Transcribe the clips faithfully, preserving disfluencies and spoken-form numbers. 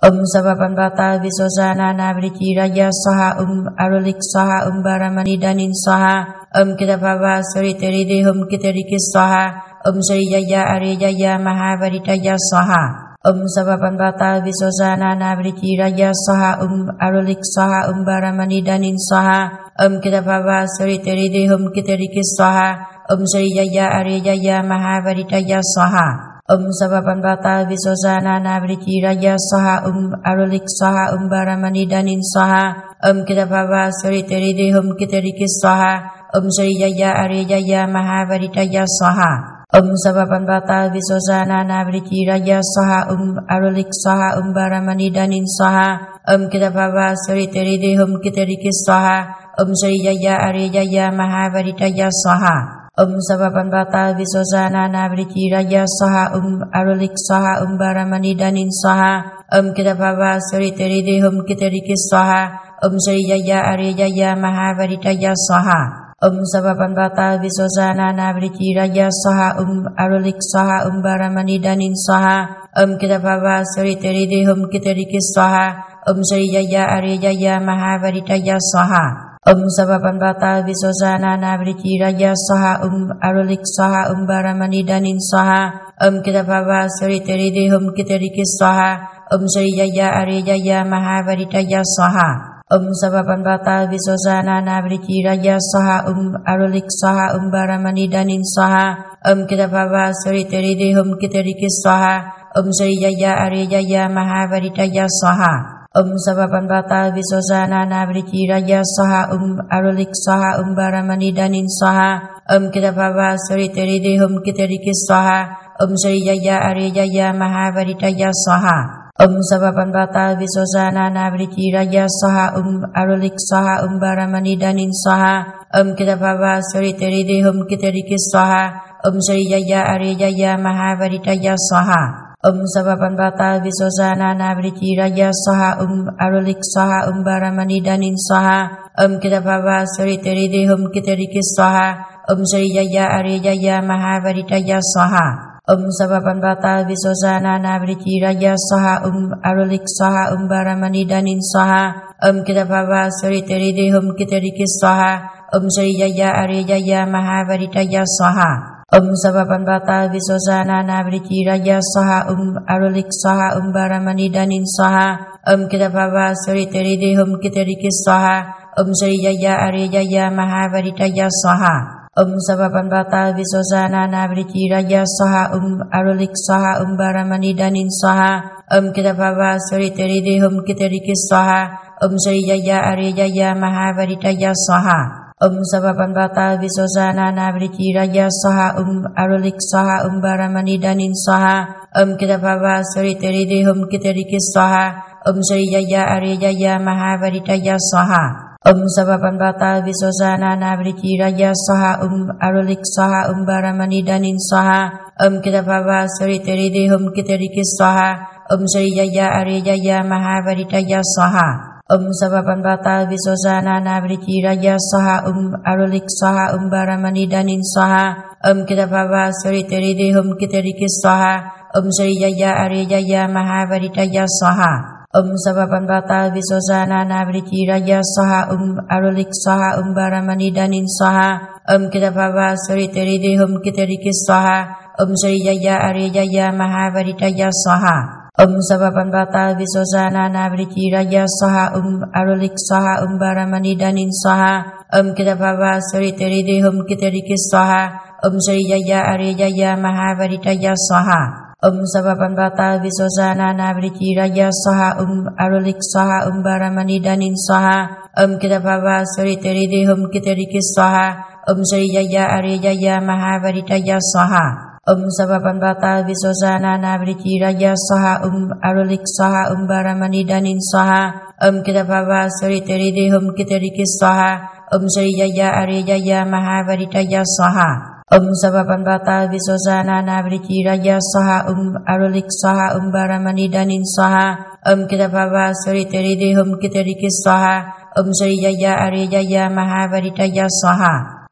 Om Sabapanbata Visosana Navriki Raya Saha Um Arulik Saha Um Baramani Danin Saha Om Kitapava Sariteri Hum Kitarikis Saha Om Sri Jaya Ari Jaya Mahavaritaya Saha Om Sabapanbata Visosana Navriki Raya Saha Um Arulik Saha Um Baramani Danin Saha Om Kitapava Sariteri Hum Kitarikis Saha Om Sri Jaya Ari Jaya Mahavaritaya Saha Om Sabapanbata Visosana Navriki Raya Saha Um Arulik Saha Um Baramani Danin Saha Om Kitapava Sariteri Hum Kitarikis Saha Om Sri Jaya Ari Jaya Mahavaritaya Saha Om Sabapanbata Visosana Navriki Raya Saha Um Arulik Saha Um Baramani Danin Saha Om Kitapava Sariteri Hum Kitarikis Saha Om Sri Jaya Ari Jaya Mahavaritaya Saha Om Sabapanbata Visosana Navriki Raya Saha Um Arulik Saha Um Baramani Danin Saha Om Kitapava Sariteri Hum Kitarikis Saha Om Sri Jaya Ari Jaya Mahavaritaya Saha Om Sabapanbata Visosana Navriki Raya Saha Um Arulik Saha Um Baramani Danin Saha Om Kitapava Sariteri Hum Kitarikis Saha Om Sri Jaya Ari Jaya Mahavaritaya Saha Om Sabapanbata Visosana Navriki Raya Saha Um Arulik Saha Um Baramani Danin Saha Om Kitapava Sariteri Hum Kitarikis Saha Om Sri Jaya Ari Jaya Mahavaritaya Saha Om Sabapanbata Visosana Navriki Raya Saha Um Arulik Saha Um Baramani Danin Saha Om Kitapava Sariteri Hum Kitarikis Saha Om Sri Jaya Ari Jaya Mahavaritaya Saha Om Sabapanbata Visosana Navriki Raya Saha Um Arulik Saha Um Baramani Danin Saha Om Kitapava Sariteri Hum Kitarikis Saha Om Sri Jaya Ari Jaya Mahavaritaya Saha Om Sabapanbata Visosana Navriki Raya Saha Um Arulik Saha Um Baramani Danin Saha Om Kitapava Sariteri Hum Kitarikis Saha Om Sri Jaya Ari Jaya Mahavaritaya Saha Om Sabapanbata Visosana Navriki Raya Saha Um Arulik Saha Um Baramani Danin Saha Om Kitapava Sariteri Hum Kitarikis Saha Om Sri Jaya Ari Jaya Mahavaritaya Saha Om Sabapanbata Visosana Navriki Raya Saha Um Arulik Saha Um Baramani Danin Saha Om Kitapava Sariteri Hum Kitarikis Saha Om Sri Jaya Ari Jaya Mahavaritaya Saha Om Sabapanbata Visosana Navriki Raya Saha Um Arulik Saha Um Baramani Danin Saha Om Kitapava Sariteri Hum Kitarikis Saha Om Sri Jaya Ari Jaya Mahavaritaya Saha Om Sabapanbata Visosana Navriki Raya Saha Um Arulik Saha Um Baramani Danin Saha Om Kitapava Sariteri Hum Kitarikis Saha Om Sri Jaya Ari Jaya Mahavaritaya Saha Om Sabapanbata Visosana Navriki Raya Saha Um Arulik Saha Um Baramani Danin Saha Om Kitapava Sariteri Hum Kitarikis Saha Om Sri Jaya Ari Jaya Mahavaritaya Saha Om Sabapanbata Visosana Navriki Raya Saha Um Arulik Saha Um Baramani Danin Saha Om Kitapava Sariteri Hum Kitarikis Saha Om Sri Jaya Ari Jaya Mahavaritaya Saha Om Sabapanbata Visosana Navriki Raya Saha Um Arulik Saha Um Baramani Danin Saha Om Kitapava Sariteri Hum Kitarikis Saha Om Sri Jaya Ari Jaya Mahavaritaya Saha Om Sabapanbata Visosana Navriki Raya Saha Um Arulik Saha Um Baramani Danin Saha Om Kitapava Sariteri Hum Kitarikis Saha Om Sri Jaya Ari Jaya Mahavaritaya Saha Om Sabapanbata Visosana Navriki Raya Saha Um Arulik Saha Um Baramani Danin Saha Om Kitapava Sariteri Hum Kitarikis Saha Om Sri Jaya Ari Jaya Mahavaritaya Saha Om Sabapanbata Visosana Navriki Raya Saha Um Arulik Saha Um Baramani Danin Saha Om Kitapava Sariteri Hum Kitarikis Saha Om Sri Jaya Ari Jaya Mahavaritaya Saha Om Sabapanbata Visosana Navriki Raya Saha Um Arulik Saha Um Baramani Danin Saha Om Kitapava Sariteri Hum Kitarikis Saha Om Sri Jaya Ari Jaya Mahavaritaya Saha Om Sabapanbata Visosana Navriki Raya Saha Um Arulik Saha Um Baramani Danin Saha Om Kitapava Sariteri Hum Kitarikis Saha Om Sri Jaya Ari Jaya Mahavaritaya Saha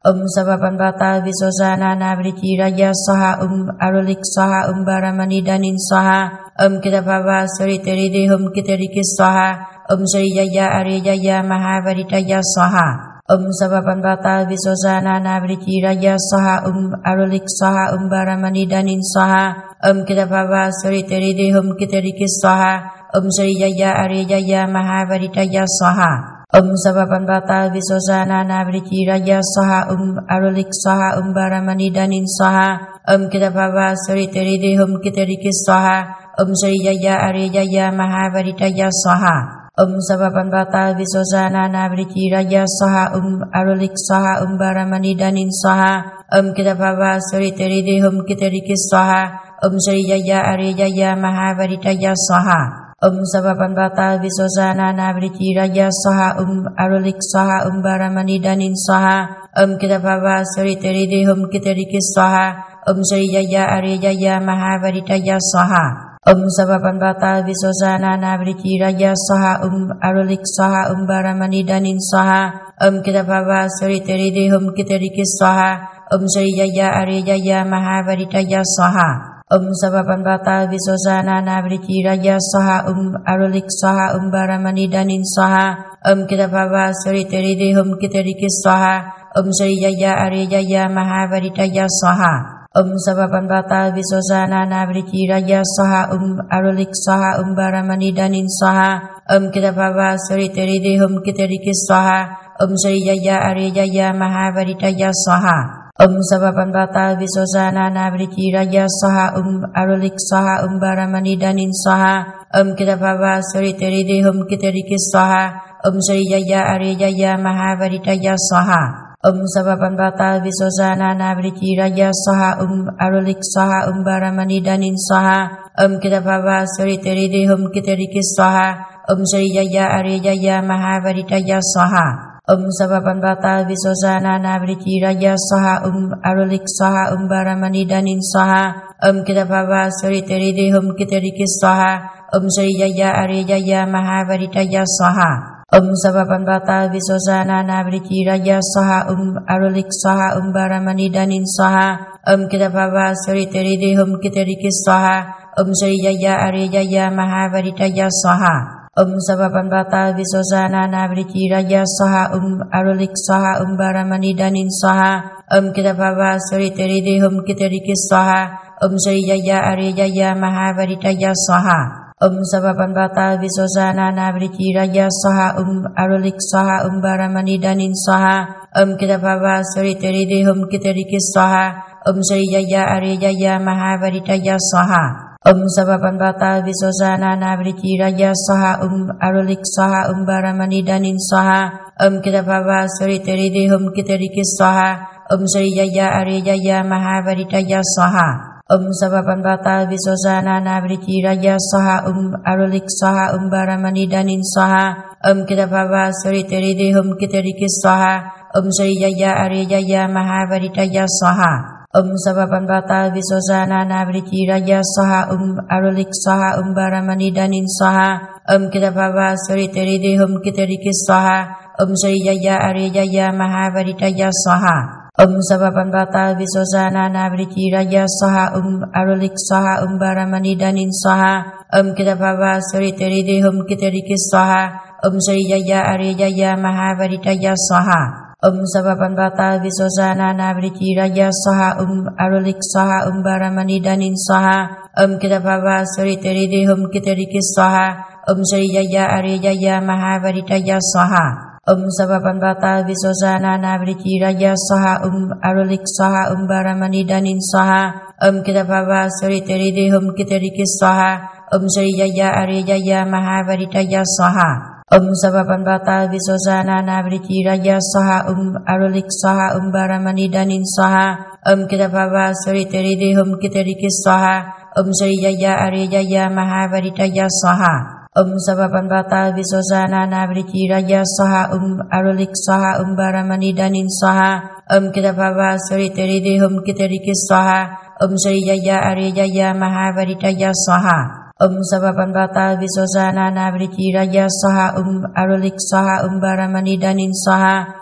Om Sabapan Bata Visosana Navriti Raja Saha Um Arulik Saha Um Baramani Danin Saha Om Kitapava Sri Teride Hum Kiterikis Saha Om Sri Jaya Arya Jaya Mahavarita Saha Om Sabapan Bata Visosana Navriti Raja Saha Um Arulik Saha Um Baramani Danin Saha Om Kitapava Sri Teride Hum Kiterikis Saha Om Sri Jaya Arya Jaya Mahavarita Saha Om Sabapan Bata Visosana Navriti Raja Saha Um Arulik Saha Um Baramani Danin Saha Om Kitapava Sri Teride Hum Kiterikis Saha Om Sri Jaya Arya Jaya Mahavarita Saha Om Sabapan Bata Visosana Navriti Raja Saha Um Arulik Saha Um Baramani Danin Saha Om Kitapava Sri Teride Hum Kiterikis Saha Om Sri Jaya Arya Jaya Mahavarita Saha Om Sabapan Bata Visosana Navriti Raja Saha Um Arulik Saha Um Baramani Danin Saha Om Kitapava Sri Teride Hum Kiterikis Saha Om Sri Jaya Arya Jaya Mahavarita Saha Om Sabapan Bata Visosana Navriti Raja Saha Um Arulik Saha Um Baramani Danin Saha Om Kitapava Sri Teride Hum Kiterikis Saha Om Sri Jaya Arya Jaya Mahavarita Saha Om Sabapan Bata Visosana Navriti Raja Saha Um Arulik Saha Um Baramani Danin Saha Om Kitapava Sri Teride Hum Kiterikis Saha Om Sri Jaya Arya Jaya Mahavarita Saha Om Sabapan Bata Visosana Navriti Raja Saha Um Arulik Saha Um Baramani Danin Saha Om Kitapava Sri Teride Hum Kiterikis Saha Om Sri Jaya Arya Jaya Mahavarita Saha Om Sabapan Bata Visosana Navriti Raja Saha Um Arulik Saha Um Baramani Danin Saha Om Kitapava Sri Teride Hum Kiterikis Saha Om Sri Jaya Arya Jaya Mahavarita Saha Om Sabapan Bata Visosana Navriti Raja Saha Um Arulik Saha Um Baramani Danin Saha Om Kitapava Sri Teride Hum Kiterikis Saha Om Sri Jaya Arya Jaya Mahavarita Saha Om Sabapan Bata Visosana Navriti Raja Saha Um Arulik Saha Um Baramani Danin Saha Om Kitapava Sri Teride Hum Kiterikis Saha Om Sri Jaya Arya Jaya Mahavarita Saha Om Sabapan Bata Visosana Navriti Raja Saha Um Arulik Saha Um Baramani Danin Saha Om Kitapava Sri Teride Hum Kiterikis Saha Om Sri Jaya Arya Jaya Mahavarita Saha Om Sabapan Bata Visosana Navriti Raja Saha Um Arulik Saha Um Baramani Danin Saha Om Kitapava Sri Teride Hum Kiterikis Saha Om Sri Jaya Arya Jaya Mahavarita Saha Om Sabapan Bata Visosana Navriti Raja Saha Um Arulik Saha Um Baramani Danin Saha Om Kitapava Sri Teride Hum Kiterikis Saha Om Sri Jaya Arya Jaya Mahavarita Saha Om Sabapan Bata Visosana Navriti Raja Saha Um Arulik Saha Um Baramani Danin Saha Om Kitapava Sri Teride Hum Kiterikis Saha Om Sri Jaya Arya Jaya Mahavarita Saha Om Sabapan Bata Visosana Navriti Raja Saha Um Arulik Saha Um Baramani Danin Saha Om Kitapava Sri Teride Hum Kiterikis Saha Om Sri Jaya Arya Jaya Mahavarita Saha Om Sabapan Bata Visosana Navriti Raja Saha Um Arulik Saha Um Baramani Danin Saha Om Kitapava Sri Teride Hum Kiterikis Saha Om Sri Jaya Arya Jaya Mahavarita Saha Om Sabapan Bata Visosana Navriti Raja Saha Um Arulik Saha Um Baramani Danin Saha Om Kitapava Sri Teride Hum Kiterikis Saha Om Sri Jaya Arya Jaya Mahavarita Saha Om Sabapan Bata Visosana Navriti Raja Saha Um Arulik Saha Um Baramani Danin Saha Om Kitapava Sri Teride Hum Kiterikis Saha Om Sri Jaya Arya Jaya Mahavarita Saha Om Sabapan Bata Visosana Navriti Raja Saha Um Arulik Saha Um Baramani Danin Saha Om Kitapava Sri Teride Hum Kiterikis Saha Om Sri Jaya Arya Jaya Mahavarita Saha Om Sabapan Bata Visosana Navriti Raja Saha Um Arulik Saha Um Baramani Danin Saha Om Kitapava Sri Teride Hum Kiterikis Saha Om Sri Jaya Arya Jaya Mahavarita Saha Om Sabapan Bata Visosana Navriti Raja Saha Um Arulik Saha Um Baramani Danin Saha Om Kitapava Sri Teride Hum Kiterikis Saha Om Sri Jaya Arya Jaya Mahavarita Saha Om Sabapan Bata Visosana Navriti Raja Saha Um Arulik Saha Um Baramani Danin Saha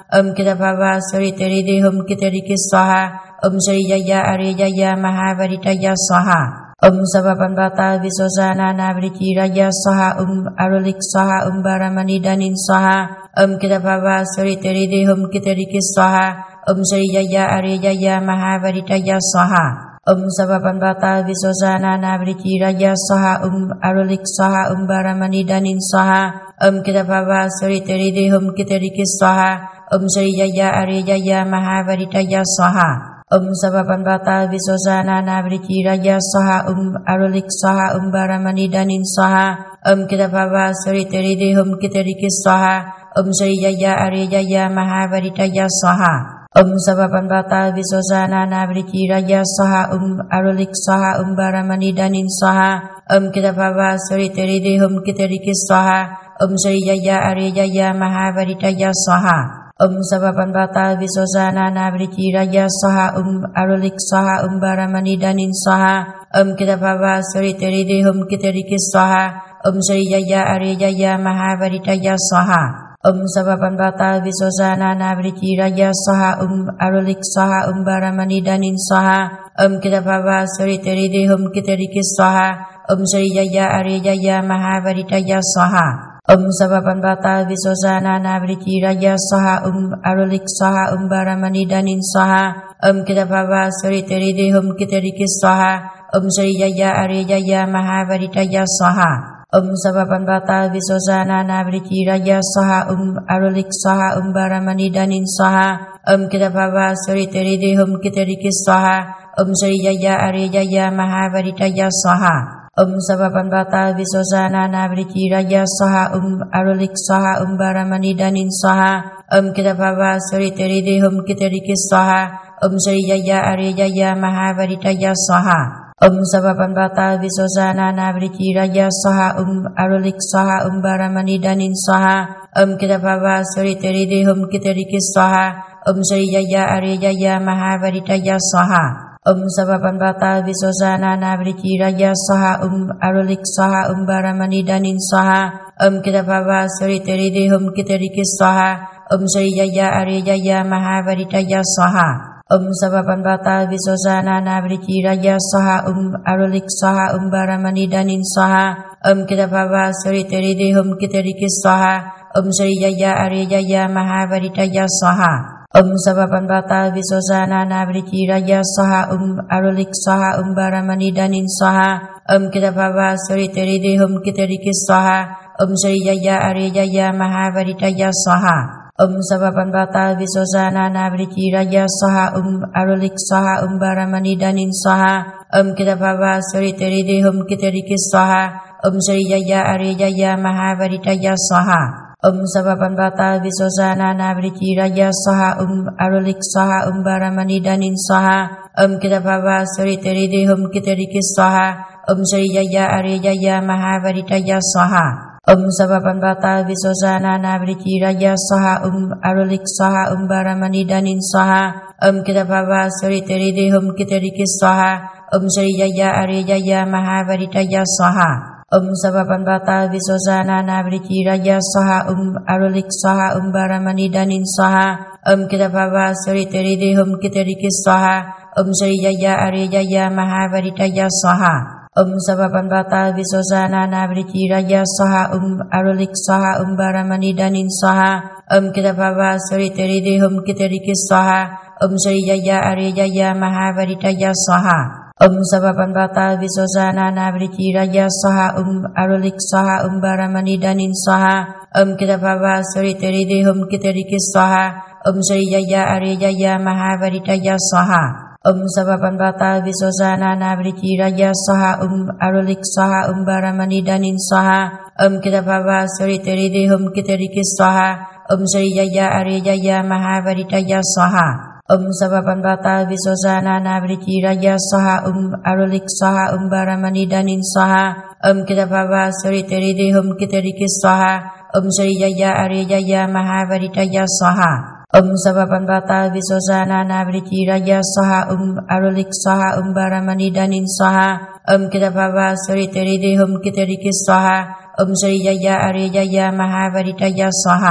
Om Kita Bhava Sri Teridi Hum Kitariki Swaha Om Sri Jaya Arya Jaya Mahabaritaya Swaha Om Sabapan Bata Visosana Nabriti Raja Swaha Om Arulik Swaha Om Baramani Danin Swaha Om Kita Bhava Sri Teridi Hum Kitariki Swaha Om Sri Jaya Arya Jaya Mahabaritaya Swaha Om Sabapan Bata Visosana Nabriti Raja Swaha Om Arulik Swaha Om Baramani Danin Swaha Om Kita Bhava Sri Teridi Hum Kitariki Swaha Om Sri Jaya Arya Jaya Mahabaritaya Swaha Om Sabapan Bata Visosana Nabriti Raja Swaha Om Arulik Swaha Om Baramani Danin Swaha Om Kita Bhava Sri Teridi Hum Kitariki Swaha Om Sri Jaya Arya Jaya Mahabaritaya Swaha Om Sabapan Bata Visosana Nabriti Raja Swaha Om Arulik Swaha Om Baramani Danin Swaha Om Kita Bhava Sri Teridi Hum Kitariki Swaha Om Sri Jaya Arya Jaya Mahabaritaya Swaha Om Sabapan Bata Visosana Nabriti Raja Swaha Om Arulik Swaha Om Baramani Danin Swaha Om Kita Bhava Sri Teridi Hum Kitariki Swaha Om Sri Jaya Arya Jaya Mahabaritaya Swaha Om Sabapan Bata Visosana Nabriti Raja Swaha Om Arulik Swaha Om Baramani Danin Swaha Om Kita Bhava Sri Teridi Hum Kitariki Swaha Om Sri Jaya Arya Jaya Mahabaritaya Swaha Om Sabapan Bata Visosana Nabriti Raja Swaha Om Arulik Swaha Om Baramani Danin Swaha Om Kita Bhava Sri Teridi Hum Kitariki Swaha Om Sri Jaya Arya Jaya Mahabaritaya Swaha Om Sabapan Bata Visosana Nabriti Raja Swaha Om Arulik Swaha Om Baramani Danin Swaha Om Kita Bhava Sri Teridi Hum Kitariki Swaha Om Sri Jaya Arya Jaya Mahabaritaya Swaha Om Sabapan Bata Visosana Nabriti Raja Swaha Om Arulik Swaha Om Baramani Danin Swaha Om Kita Bhava Sri Teridi Hum Kitariki Swaha Om Sri Jaya Arya Jaya Mahabaritaya Swaha Om Sabapan Bata Visosana Nabriti Raja Swaha Om Arulik Swaha Om Baramani Danin Swaha Om Kita Bhava Sri Teridi Hum Kitariki Swaha Om Sri Jaya Arya Jaya Mahabaritaya Swaha Om Sabapan Bata Visosana Nabriti Raja Swaha Om Arulik Swaha Om Baramani Danin Swaha Om Kita Bhava Sri Teridi Hum Kitariki Swaha Om Sri Jaya Arya Jaya Mahabaritaya Swaha Om Sabapan Bata Visosana Nabriti Raja Swaha Om Arulik Swaha Om Baramani Danin Swaha Om Kita Bhava Sri Teridi Hum Kitariki Swaha Om Sri Jaya Arya Jaya Mahabaritaya Swaha Om Sabapan Bata Visosana Nabriti Raja Swaha Om Arulik Swaha Om Baramani Danin Swaha Om Kita Bhava Sri Teridi Hum Kitariki Swaha Om Sri Jaya Arya Jaya Mahabaritaya Swaha Om Sabapan Bata Visosana Nabriti Raja Swaha Om Arulik Swaha Om Baramani Danin Swaha Om Kita Bhava Sri Teridi Hum Kitariki Swaha Om Sri Jaya Arya Jaya Mahabaritaya Swaha Om Sabapan Bata Visosana Nabriti Raja Swaha Om Arulik Swaha Om Baramani Danin Swaha Om Kita Bhava Sri Teridi Hum Kitariki Swaha Om Sri Jaya Arya Jaya Mahabaritaya Swaha Om Sabapan Bata Visosana Nabriti Raja Swaha Om Arulik Swaha Om Baramani Danin Swaha Om Kita Bhava Sri Teridi Hum Kitariki Swaha Om Sri Jaya Arya Jaya Mahabaritaya Swaha Om Sabapan Bata Visosana Nabriti Raja Swaha Om Arulik Swaha Om Baramani Danin Swaha Om Kita Bhava Sri Teridi Hum Kitariki Swaha Om Sri Jaya Arya Jaya Mahabaritaya Swaha Om Sabapan Bata Visosana Nabriti Raja Swaha Om Arulik Swaha Om Baramani Danin Swaha Om Kita Bhava Sri Teridi Hum Kitariki Swaha Om Sri Jaya Arya Jaya Mahabaritaya Swaha Om Sabapan Bata Visosana Nabriti Raja Swaha Om Arulik Swaha Om Baramani Danin Swaha Om Kita Bhava Sri Teridi Hum Kitariki Swaha Om Sri Jaya Arya Jaya Mahabaritaya Swaha Om Sabapan Bata Visosana Nabriti Raja Swaha Om Arulik Swaha Om Baramani Danin Swaha Om Kita Bhava Sri Teridi Hum Kitariki Swaha Om Sri Jaya Arya Jaya Mahabaritaya Swaha Om Sabapan Bata Visosana Nabriti Raja Swaha Om Arulik Swaha Om Baramani Danin Swaha Om Kita Bhava Sri Teridi Hum Kitariki Swaha Om Sri Jaya Arya Jaya Mahabaritaya Swaha Om Sabapan Bata Visosana Nabriti Raja Swaha Om Arulik Swaha Om Baramani Danin Swaha Om Kita Bhava Sri Teridi Hum Kitariki Swaha Om Sri Jaya Arya Jaya Mahabaritaya Swaha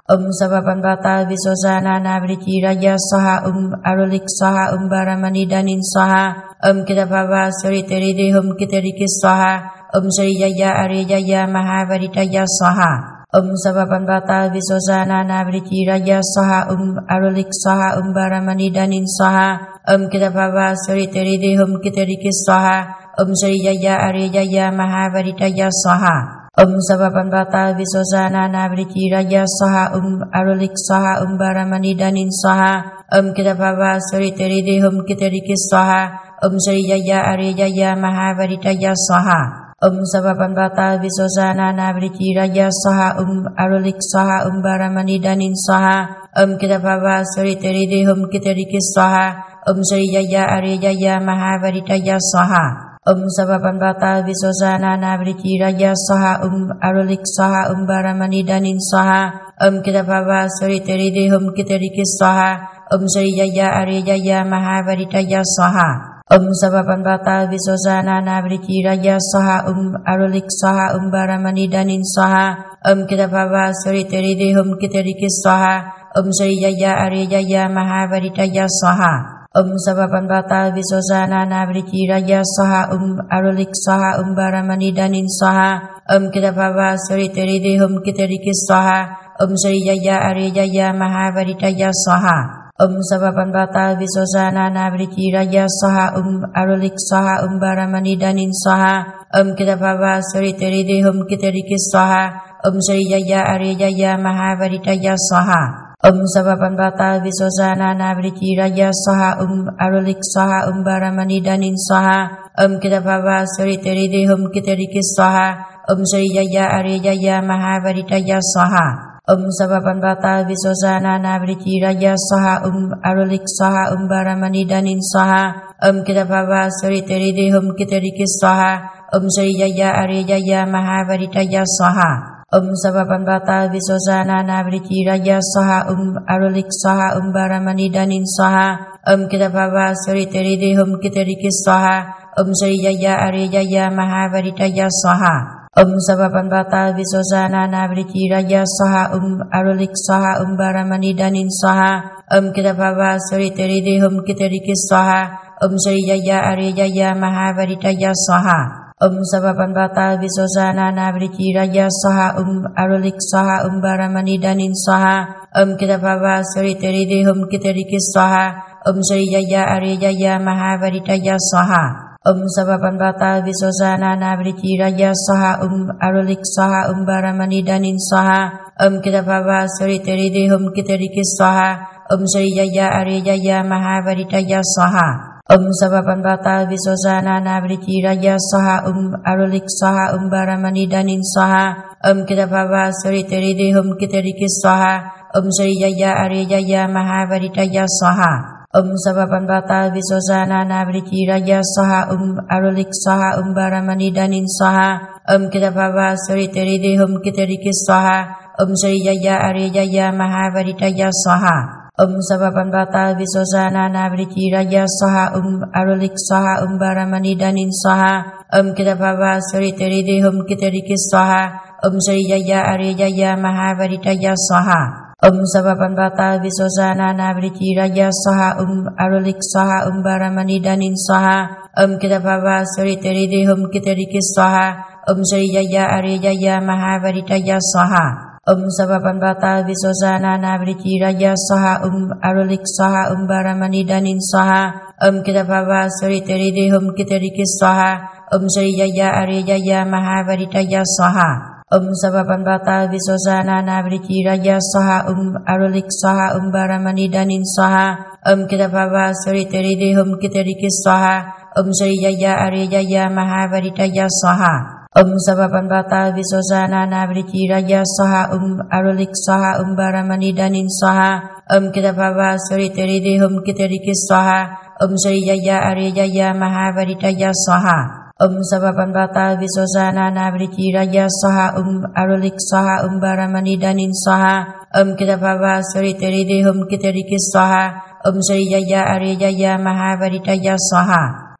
Om Sabapanbata Visosana Navriti Raja Saha Um Arulik Saha Um Baramani Danin Saha Om Kitapava Suritiridi Hum Kitirikis Saha Om Sri Jaya Ari Jaya Mahavaritaya Saha Om Sabapanbata Visosana Navriti Raja Saha Um Arulik Saha Um Baramani Danin Saha Om Kitapava Suritiridi Hum Kitirikis Saha Om Sri Jaya Ari Jaya Mahavaritaya Saha Om Sabapanbata Visosana Navriti Raja Saha Um Arulik Saha Um Baramani Danin Saha Om Kitapava Suritiridi Hum Kitirikis Saha Om Sri Jaya Ari Jaya Mahavaritaya Saha Om Sabapanbata Visosana Navriti Raja Saha Um Arulik Saha Um Baramani Danin Saha Om Kitapava Suritiridi Hum Kitirikis Saha Om Sri Jaya Ari Jaya Mahavaritaya Saha Om Sabapanbata Visosana Navriti Raja Saha Um Arulik Saha Um Baramani Danin Saha Om Kitapava Suritiridi Hum Kitirikis Saha Om Sri Jaya Ari Jaya Mahavaritaya Saha Om Sabapanbata Visosana Navriti Raja Saha Um Arulik Saha Um Baramani Danin Saha Om Kitapava Suritiridi Hum Kitirikis Saha Om Sri Jaya Ari Jaya Mahavaritaya Saha Om Sabapanbata Visosana Navriti Raja Saha Um Arulik Saha Um Baramani Danin Saha Om Kitapava Suritiridi Hum Kitirikis Saha Om Sri Jaya Ari Jaya Mahavaritaya Saha Om Sabapanbata Visosana Navriti Raja Saha Um Arulik Saha Um Baramani Danin Saha Om Kitapava Suritiridi Hum Kitirikis Saha Om Sri Jaya Ari Jaya Mahavaritaya Saha Om Sabapanbata Visosana Navriti Raja Saha Um Arulik Saha Um Baramani Danin Saha Om Kitapava Suritiridi Hum Kitirikis Saha Om Sri Jaya Ari Jaya Mahavaritaya Saha Om Sabapanbata Visosana Navriti Raja Saha Um Arulik Saha Um Baramani Danin Saha Om Kitapava Suritiridi Hum Kitirikis Saha Om Sri Jaya Ari Jaya Mahavaritaya Saha Om Sabapanbata Visosana Navriti Raja Saha Um Arulik Saha Um Baramani Danin Saha Om Kitapava Suritiridi Hum Kitirikis Saha Om Sri Jaya Ari Jaya Mahavaritaya Saha Om Sabapanbata Visosana Navriti Raja Saha Um Arulik Saha Um Baramani Danin Saha Om Kitapava Suritiridi Hum Kitirikis Saha Om Sri Jaya Ari Jaya Mahavaritaya Saha Om Sabapanbata Visosana Navriti Raja Saha Um Arulik Saha Um Baramani Danin Saha Om Kitapava Suritiridi Hum Kitirikis Saha Om Sri Jaya Ari Jaya Mahavaritaya Saha Om Sabapanbata Visosana Navriti Raja Saha Um Arulik Saha Um Baramani Danin Saha Om Kitapava Suritiridi Hum Kitirikis Saha Om Sri Jaya Ari Jaya Mahavaritaya Saha Om Sabapanbata Visosana Navriti Raja Saha Um Arulik Saha Um Baramani Danin Saha Om Kitapava Suritiridi Hum Kitirikis Saha Om Sri Jaya Ari Jaya Mahavaritaya Saha Om Sabapanbata Visosana Navriti Raja Saha Um Arulik Saha Um Baramani Danin Saha Om Kitapava Suritiridi Hum Kitirikis Saha Om Sri Jaya Ari Jaya Mahavaritaya Saha Om Sabapanbata Visosana Navriti Raja Saha Um Arulik Saha Um Baramani Danin Saha Om Kitapava Suritiridi Hum Kitirikis Saha Om Sri Jaya Ari Jaya Mahavaritaya Saha Om Sabapanbata Visosana Navriti Raja Saha Um Arulik Saha Um Baramani Danin Saha Om Kitapava Suritiridi Hum Kitirikis Saha Om Sri Jaya Ari Jaya Mahavaritaya Saha Om Sabapanbata Visosana Navriti Raja Saha Um Arulik Saha Um Baramani Danin Saha Om Kitapava Suritiridi Hum Kitirikis Saha Om Sri Jaya Ari Jaya Mahavaritaya Saha Om Sabapanbata Visosana Navriti Raja Saha Um Arulik Saha Um Baramani Danin Saha Om Kitapava Suritiridi Hum Kitirikis Saha Om Sri Jaya Ari Jaya Mahavaritaya Saha Om Sabapanbata Visosana Navriti Raja Saha Um Arulik Saha Um Baramani Danin Saha Om Kitapava Suritiridi Hum Kitirikis Saha Om Sri Jaya Ari Jaya Mahavaritaya Saha Om Sabapanbata Visosana Navriti Raja Saha Um Arulik Saha Um Baramani Danin Saha Om Kitapava Suritiridi Hum Kitirikis Saha Om Sri Jaya Ari Jaya Mahavaritaya Saha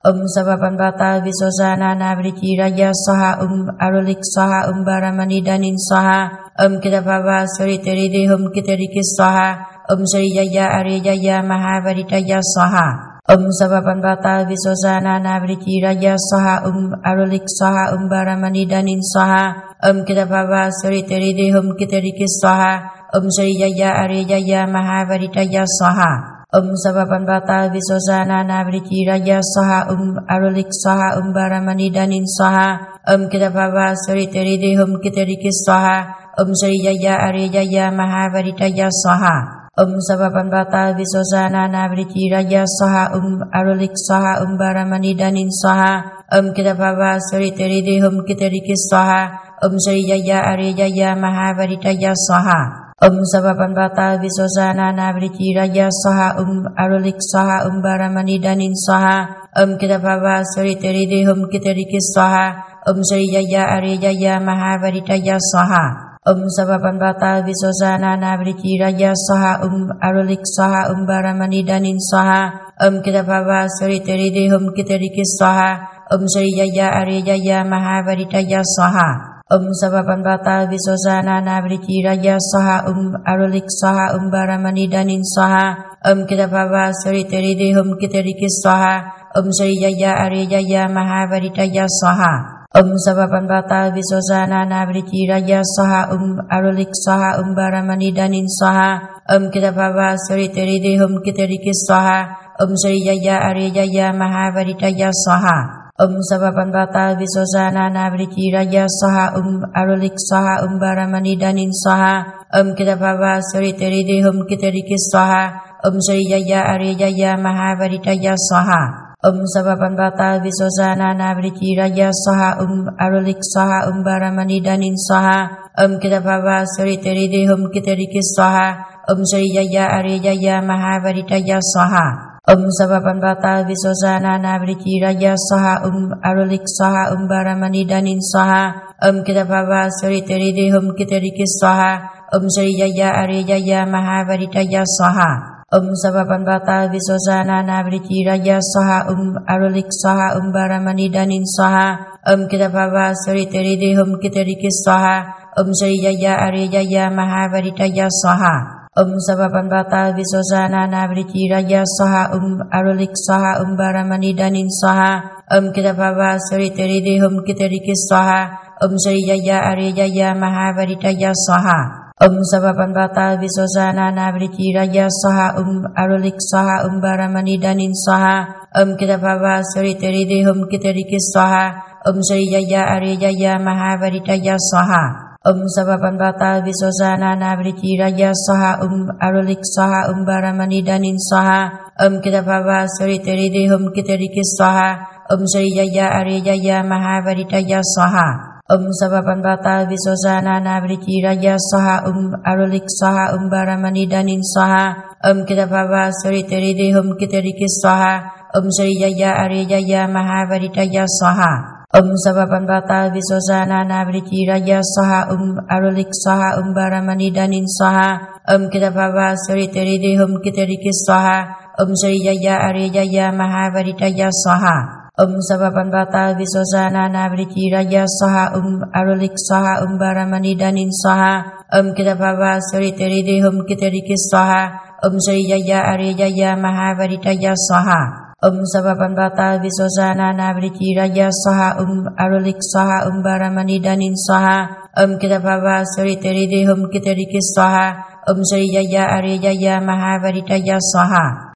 Om Sabapanbata Visosana Nabriti Raja Saha Um Arulik Saha Um Baramani Danin Saha Om Kitapava Suritiridi Hum Kitirikis Saha Om Sri Jaya Ari Jaya Mahavaritaya Saha Om Sabapanbata Visosana Nabriti Raja Saha Um Arulik Saha Um Baramani Danin Saha Om Kitapava Suritiridi Hum Kitirikis Saha Om Sri Jaya Ari Jaya Mahavaritaya Saha Om Sabapanbata Visosana Nabriti Raja Saha Um Arulik Saha Um Baramani Danin Saha Om Kitapava Suritiridi Hum Kitirikis Saha Om Sri Jaya Ari Jaya Mahavaritaya Saha Om Sabapanbata Visosana Nabriti Raja Saha Um Arulik Saha Um Baramani Danin Saha Om Kitapava Suritiridi Hum Kitirikis Saha Om Sri Jaya Ari Jaya Mahavaritaya Saha Om Sabapanbata Visosana Nabriti Raja Saha Um Arulik Saha Um Baramani Danin Saha Om Kitapava Suritiridi Hum Kitirikis Saha Om Sri Jaya Ari Jaya Mahavaritaya Saha Om Sabapanbata Visosana Nabriti Raja Saha Um Arulik Saha Um Baramani Danin Saha Om Kitapava Suritiridi Hum Kitirikis Saha Om Sri Jaya Ari Jaya Mahavaritaya Saha Om Sabapanbata Visosana Nabriti Raja Saha Um Arulik Saha Um Baramani Danin Saha Om Kitapava Suritiridi Hum Kitirikis Saha Om Sri Jaya Ari Jaya Mahavaritaya Saha Om Sabapanbata Visosana Nabriti Raja Saha Um Arulik Saha Um Baramani Danin Saha Om Kitapava Suritiridi Hum Kitirikis Saha Om Sri Jaya Ari Jaya Mahavaritaya Saha Om Sabapanbata Visosana Nabriti Raja Saha Um Arulik Saha Um Baramani Danin Saha Om Kitapava Suritiridi Hum Kitirikis Saha Om Sri Jaya Ari Jaya Mahavaritaya Saha Om Sabapanbata Visosana Nabriti Raja Saha Um Arulik Saha Um Baramani Danin Saha Om Kitapava Suritiridi Hum Kitirikis Saha Om Sri Jaya Ari Jaya Mahavaritaya Saha Om Sabapanbata Visosana Nabriti Raja Saha Um Arulik Saha Um Baramani Danin Saha Om Kitapava Suritiridi Hum Kitirikis Saha Om Sri Jaya Ari Jaya Mahavaritaya Saha Om Sabapanbata Visosana Nabriti Raja Saha Um Arulik Saha Um Baramani Danin Saha Om Kitapava Suritiridi Hum Kitirikis Saha Om Sri Jaya Ari Jaya Mahavaritaya Saha Om Sabapanbata Visosana Nabriti Raja Saha Um Arulik Saha Um Baramani Danin Saha Om Kitapava Suritiridi Hum Kitirikis Saha Om Sri Jaya Ari Jaya Mahavaritaya Saha Om Sabapanbata Visosana Nabriti Raja Saha Um Arulik Saha Um Baramani Danin Saha Om Kitapava Suritiridi Hum Kitirikis Saha Om Sri Jaya Ari Jaya Mahavaritaya Saha Om Sabapanbata Visosana Nabriti Raja Saha Um Arulik Saha Um Baramani Danin Saha Om Kitapava Suritiridi Hum Kitirikis Saha Om Sri Jaya Ari Jaya Mahavaritaya Saha Om Sabapanbata Visosana Nabriti Raja Saha Um Arulik Saha Um Baramani Danin Saha Om Kitapava Suritiridi Hum Kitirikis Saha Om Sri Jaya Ari Jaya Mahavaritaya Saha Om Sabapanbata Visosana Nabriti Raja Saha Um Arulik Saha Um Baramani Danin Saha Om Kitapava Suritiridi Hum Kitirikis Saha Om Sri Jaya Ari Jaya Mahavaritaya Saha Om Sabapanbata Visosana Nabriti Raja Saha Um Arulik Saha Um Baramani Danin Saha Om Kitapava Suritiridi Hum Kitirikis Saha Om Sri Jaya Ari Jaya Mahavaritaya Saha Om Sabapanbata Visosana Nabriti Raja Saha Um Arulik Saha Um Baramani Danin Saha Om Kitapava Suritiridi Hum Kitirikis Saha Om Sri Jaya Ari Jaya Mahavaritaya Saha